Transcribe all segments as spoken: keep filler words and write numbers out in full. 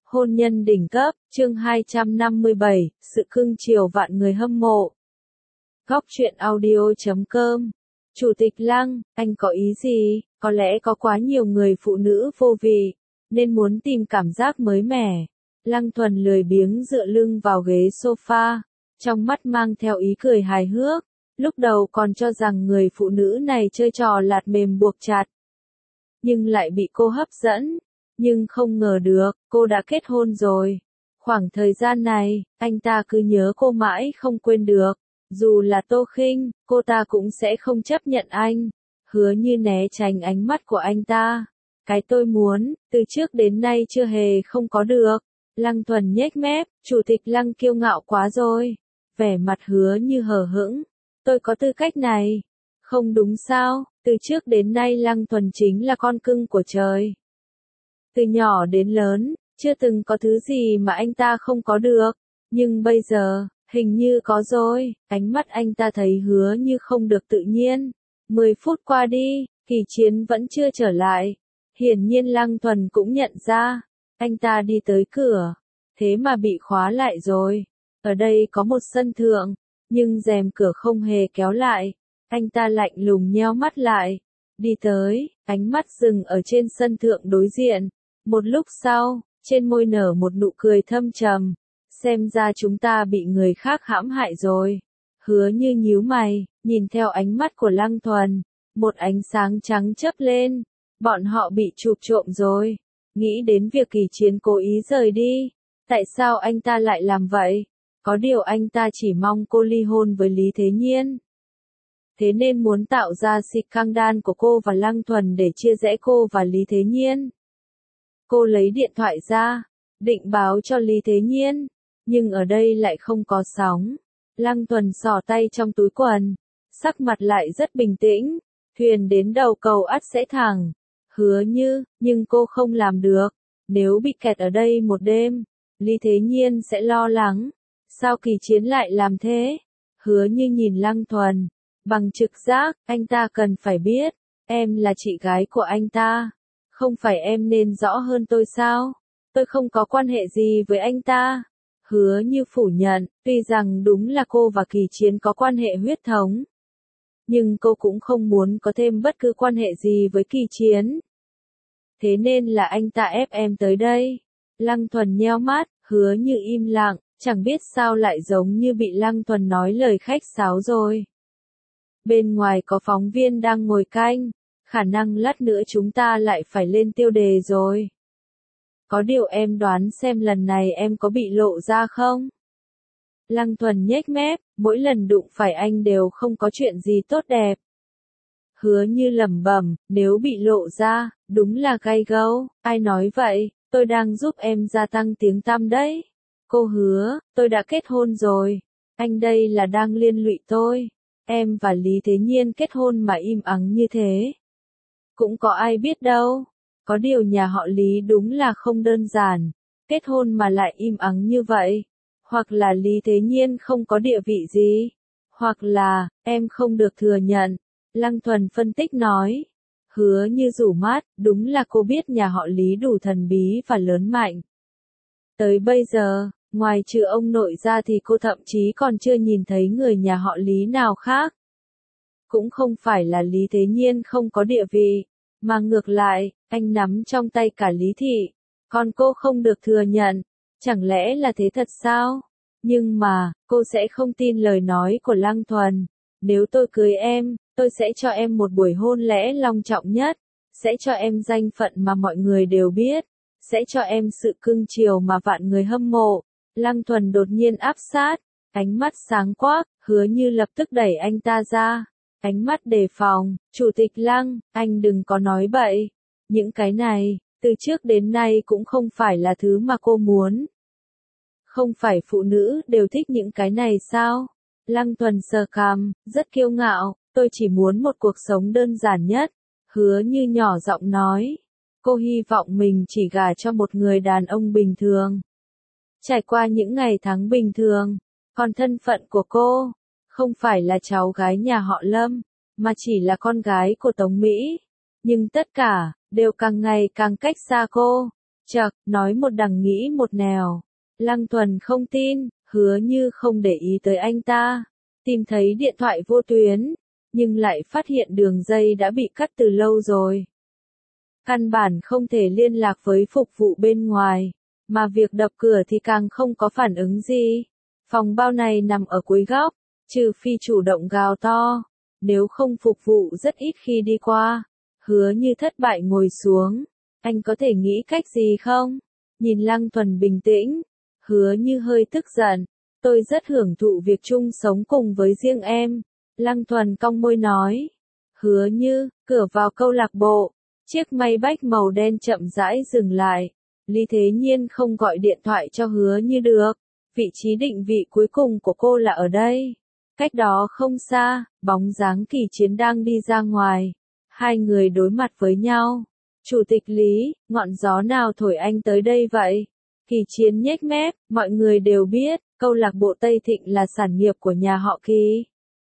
Hôn nhân đỉnh cấp, chương hai trăm năm mươi bảy, sự cưng chiều vạn người hâm mộ. Góc truyện audio chấm com. Chủ tịch Lăng, anh có ý gì? Có lẽ có quá nhiều người phụ nữ vô vị, nên muốn tìm cảm giác mới mẻ. Lăng Thuần lười biếng dựa lưng vào ghế sofa, trong mắt mang theo ý cười hài hước. Lúc đầu còn cho rằng người phụ nữ này chơi trò lạt mềm buộc chặt, nhưng lại bị cô hấp dẫn. Nhưng không ngờ được, cô đã kết hôn rồi. Khoảng thời gian này, anh ta cứ nhớ cô mãi không quên được. Dù là Tô Khinh, cô ta cũng sẽ không chấp nhận anh. Hứa Như né tránh ánh mắt của anh ta. Cái tôi muốn, từ trước đến nay chưa hề không có được. Lăng Thuần nhếch mép, chủ tịch Lăng kiêu ngạo quá rồi. Vẻ mặt Hứa Như hờ hững. Tôi có tư cách này. Không đúng sao, từ trước đến nay Lăng Thuần chính là con cưng của trời. Từ nhỏ đến lớn, chưa từng có thứ gì mà anh ta không có được. Nhưng bây giờ, hình như có rồi. Ánh mắt anh ta thấy Hứa Như không được tự nhiên. Mười phút qua đi, Kỳ Chiến vẫn chưa trở lại. Hiển nhiên Lăng Thuần cũng nhận ra. Anh ta đi tới cửa. Thế mà bị khóa lại rồi. Ở đây có một sân thượng. Nhưng rèm cửa không hề kéo lại. Anh ta lạnh lùng nheo mắt lại. Đi tới, ánh mắt dừng ở trên sân thượng đối diện. Một lúc sau, trên môi nở một nụ cười thâm trầm. Xem ra chúng ta bị người khác hãm hại rồi. Hứa Như nhíu mày, nhìn theo ánh mắt của Lăng Thuần. Một ánh sáng trắng chớp lên. Bọn họ bị chụp trộm rồi. Nghĩ đến việc Kỳ Chiến cố ý rời đi. Tại sao anh ta lại làm vậy? Có điều anh ta chỉ mong cô ly hôn với Lý Thế Nhiên. Thế nên muốn tạo ra scandal của cô và Lăng Thuần để chia rẽ cô và Lý Thế Nhiên. Cô lấy điện thoại ra, định báo cho Lý Thế Nhiên, nhưng ở đây lại không có sóng. Lăng Thuần xỏ tay trong túi quần, sắc mặt lại rất bình tĩnh, thuyền đến đầu cầu ắt sẽ thẳng. Hứa Như, nhưng cô không làm được, nếu bị kẹt ở đây một đêm, Lý Thế Nhiên sẽ lo lắng. Sao Kỳ Chiến lại làm thế? Hứa Như nhìn Lăng Thuần, bằng trực giác, anh ta cần phải biết, em là chị gái của anh ta. Không phải em nên rõ hơn tôi sao? Tôi không có quan hệ gì với anh ta. Hứa Như phủ nhận, tuy rằng đúng là cô và Kỳ Chiến có quan hệ huyết thống. Nhưng cô cũng không muốn có thêm bất cứ quan hệ gì với Kỳ Chiến. Thế nên là anh ta ép em tới đây. Lăng Thuần nheo mắt, Hứa Như im lặng, chẳng biết sao lại giống như bị Lăng Thuần nói lời khách sáo rồi. Bên ngoài có phóng viên đang ngồi canh. Khả năng lát nữa chúng ta lại phải lên tiêu đề rồi. Có điều em đoán xem lần này em có bị lộ ra không? Lăng Thuần nhếch mép, mỗi lần đụng phải anh đều không có chuyện gì tốt đẹp. Hứa Như lẩm bẩm, nếu bị lộ ra, đúng là gay gâu. Ai nói vậy? Tôi đang giúp em gia tăng tiếng tăm đấy. Cô Hứa, tôi đã kết hôn rồi. Anh đây là đang liên lụy tôi. Em và Lý Thế Nhiên kết hôn mà im ắng như thế. Cũng có ai biết đâu. Có điều nhà họ Lý đúng là không đơn giản. Kết hôn mà lại im ắng như vậy. Hoặc là Lý Thế Nhiên không có địa vị gì. Hoặc là, em không được thừa nhận. Lăng Thuần phân tích nói. Hứa Như rủ mắt, đúng là cô biết nhà họ Lý đủ thần bí và lớn mạnh. Tới bây giờ, ngoài trừ ông nội ra thì cô thậm chí còn chưa nhìn thấy người nhà họ Lý nào khác. Cũng không phải là Lý Thế Nhiên không có địa vị, mà ngược lại, anh nắm trong tay cả Lý Thị. Còn cô không được thừa nhận, chẳng lẽ là thế thật sao? Nhưng mà, cô sẽ không tin lời nói của Lăng Thuần. Nếu tôi cưới em, tôi sẽ cho em một buổi hôn lễ long trọng nhất, sẽ cho em danh phận mà mọi người đều biết, sẽ cho em sự cưng chiều mà vạn người hâm mộ. Lăng Thuần đột nhiên áp sát, ánh mắt sáng quắc, Hứa Như lập tức đẩy anh ta ra. Ánh mắt đề phòng, Chủ tịch Lăng, anh đừng có nói bậy. Những cái này, từ trước đến nay cũng không phải là thứ mà cô muốn. Không phải phụ nữ đều thích những cái này sao? Lăng Thuần sờ cằm, rất kiêu ngạo, tôi chỉ muốn một cuộc sống đơn giản nhất. Hứa Như nhỏ giọng nói. Cô hy vọng mình chỉ gả cho một người đàn ông bình thường. Trải qua những ngày tháng bình thường, còn thân phận của cô, không phải là cháu gái nhà họ Lâm, mà chỉ là con gái của Tống Mỹ. Nhưng tất cả, đều càng ngày càng cách xa cô. Chậc, nói một đằng nghĩ một nẻo. Lăng Thuần không tin, Hứa Như không để ý tới anh ta. Tìm thấy điện thoại vô tuyến, nhưng lại phát hiện đường dây đã bị cắt từ lâu rồi. Căn bản không thể liên lạc với phục vụ bên ngoài, mà việc đập cửa thì càng không có phản ứng gì. Phòng bao này nằm ở cuối góc, trừ phi chủ động gào to, nếu không phục vụ rất ít khi đi qua. Hứa Như thất bại ngồi xuống, anh có thể nghĩ cách gì không? Nhìn Lăng Thuần bình tĩnh, Hứa Như hơi tức giận, tôi rất hưởng thụ việc chung sống cùng với riêng em. Lăng Thuần cong môi nói. Hứa Như, cửa vào câu lạc bộ, chiếc Maybach màu đen chậm rãi dừng lại. Lý Thế Nhiên không gọi điện thoại cho Hứa Như được, vị trí định vị cuối cùng của cô là ở đây. Cách đó không xa, bóng dáng Kỳ Chiến đang đi ra ngoài. Hai người đối mặt với nhau. Chủ tịch Lý, ngọn gió nào thổi anh tới đây vậy? Kỳ Chiến nhếch mép, mọi người đều biết, câu lạc bộ Tây Thịnh là sản nghiệp của nhà họ Kỳ.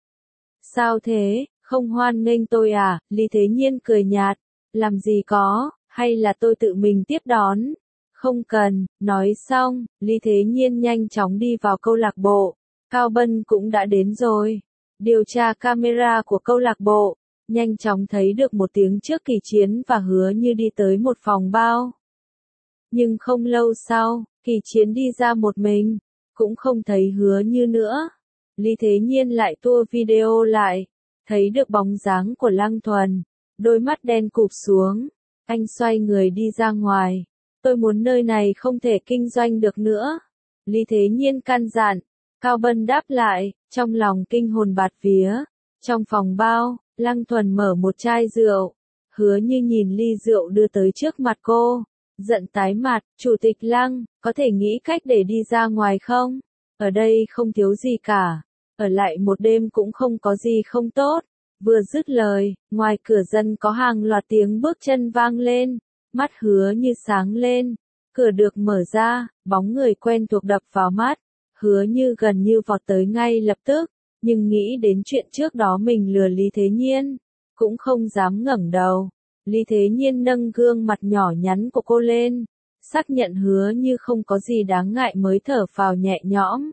Sao thế, không hoan nghênh tôi à? Lý Thế Nhiên cười nhạt, làm gì có, hay là tôi tự mình tiếp đón? Không cần, nói xong, Lý Thế Nhiên nhanh chóng đi vào câu lạc bộ. Cao Bân cũng đã đến rồi. Điều tra camera của câu lạc bộ, nhanh chóng thấy được một tiếng trước Kỳ Chiến và Hứa Như đi tới một phòng bao. Nhưng không lâu sau, Kỳ Chiến đi ra một mình, cũng không thấy Hứa Như nữa. Lý Thế Nhiên lại tua video lại, thấy được bóng dáng của Lăng Thuần, đôi mắt đen cụp xuống. Anh xoay người đi ra ngoài. Tôi muốn nơi này không thể kinh doanh được nữa. Lý Thế Nhiên căn dặn. Cao Bân đáp lại, trong lòng kinh hồn bạt vía. Trong phòng bao, Lăng Thuần mở một chai rượu. Hứa Như nhìn ly rượu đưa tới trước mặt cô. Giận tái mặt, Chủ tịch Lăng, có thể nghĩ cách để đi ra ngoài không? Ở đây không thiếu gì cả. Ở lại một đêm cũng không có gì không tốt. Vừa dứt lời, ngoài cửa dân có hàng loạt tiếng bước chân vang lên. Mắt Hứa Như sáng lên. Cửa được mở ra, bóng người quen thuộc đập vào mắt. Hứa Như gần như vọt tới ngay lập tức, nhưng nghĩ đến chuyện trước đó mình lừa Lý Thế Nhiên, cũng không dám ngẩng đầu. Lý Thế Nhiên nâng gương mặt nhỏ nhắn của cô lên, xác nhận Hứa Như không có gì đáng ngại mới thở phào nhẹ nhõm.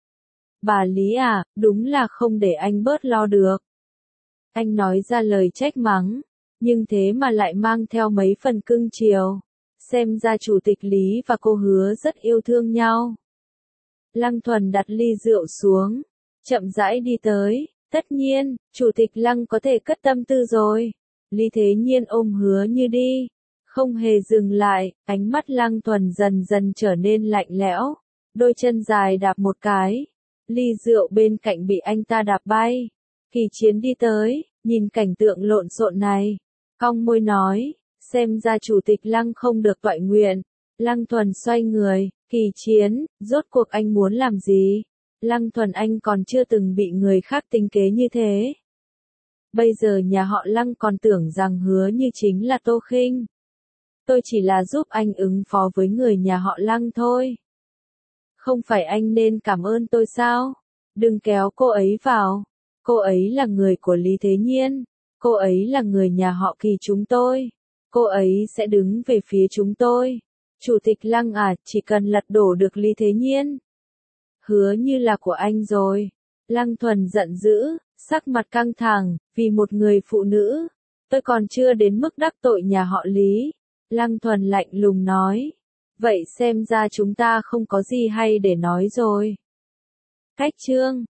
Bà Lý à, đúng là không để anh bớt lo được. Anh nói ra lời trách mắng, nhưng thế mà lại mang theo mấy phần cưng chiều. Xem ra Chủ tịch Lý và cô Hứa rất yêu thương nhau. Lăng Thuần đặt ly rượu xuống, chậm rãi đi tới. Tất nhiên, Chủ tịch Lăng có thể cất tâm tư rồi. Lý Thế Nhiên ôm Hứa Như đi, không hề dừng lại. Ánh mắt Lăng Thuần dần dần trở nên lạnh lẽo, đôi chân dài đạp một cái, ly rượu bên cạnh bị anh ta đạp bay. Kỳ Chiến đi tới, nhìn cảnh tượng lộn xộn này, cong môi nói, xem ra Chủ tịch Lăng không được toại nguyện. Lăng Thuần xoay người, Kỳ Chiến, rốt cuộc anh muốn làm gì? Lăng Thuần, anh còn chưa từng bị người khác tính kế như thế. Bây giờ nhà họ Lăng còn tưởng rằng Hứa Như chính là Tô Khinh. Tôi chỉ là giúp anh ứng phó với người nhà họ Lăng thôi. Không phải anh nên cảm ơn tôi sao? Đừng kéo cô ấy vào. Cô ấy là người của Lý Thế Nhiên. Cô ấy là người nhà họ Kỳ chúng tôi. Cô ấy sẽ đứng về phía chúng tôi. Chủ tịch Lăng à, chỉ cần lật đổ được Lý Thế Nhiên. Hứa Như là của anh rồi. Lăng Thuần giận dữ, sắc mặt căng thẳng, vì một người phụ nữ. Tôi còn chưa đến mức đắc tội nhà họ Lý. Lăng Thuần lạnh lùng nói. Vậy xem ra chúng ta không có gì hay để nói rồi. Cách chương